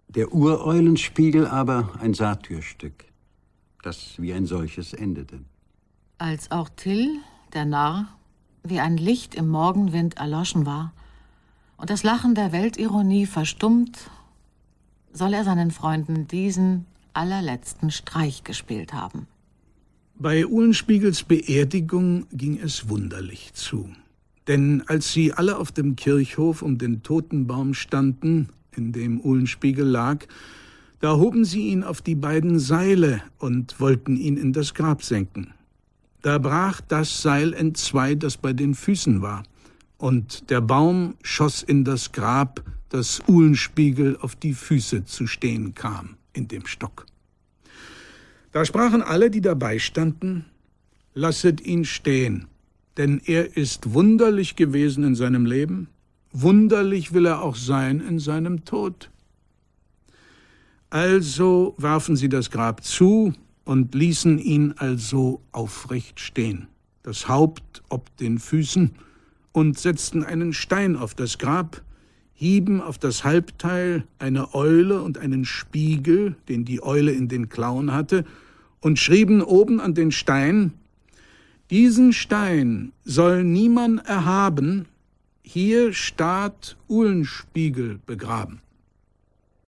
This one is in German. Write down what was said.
Der Ureulenspiegel aber ein Satyrstück, das wie ein solches endete. Als auch Till, der Narr, wie ein Licht im Morgenwind erloschen war und das Lachen der Weltironie verstummt, soll er seinen Freunden diesen allerletzten Streich gespielt haben. Bei Uhlenspiegels Beerdigung ging es wunderlich zu. Denn als sie alle auf dem Kirchhof um den Totenbaum standen, in dem Uhlenspiegel lag, da hoben sie ihn auf die beiden Seile und wollten ihn in das Grab senken. Da brach das Seil entzwei, das bei den Füßen war, und der Baum schoss in das Grab, das Uhlenspiegel auf die Füße zu stehen kam, in dem Stock. Da sprachen alle, die dabei standen: Lasset ihn stehen, denn er ist wunderlich gewesen in seinem Leben, wunderlich will er auch sein in seinem Tod. Also warfen sie das Grab zu und ließen ihn also aufrecht stehen, das Haupt ob den Füßen, und setzten einen Stein auf das Grab, hieben auf das Halbteil eine Eule und einen Spiegel, den die Eule in den Klauen hatte, und schrieben oben an den Stein: Diesen Stein soll niemand erhaben, hier staat Uhlenspiegel begraben.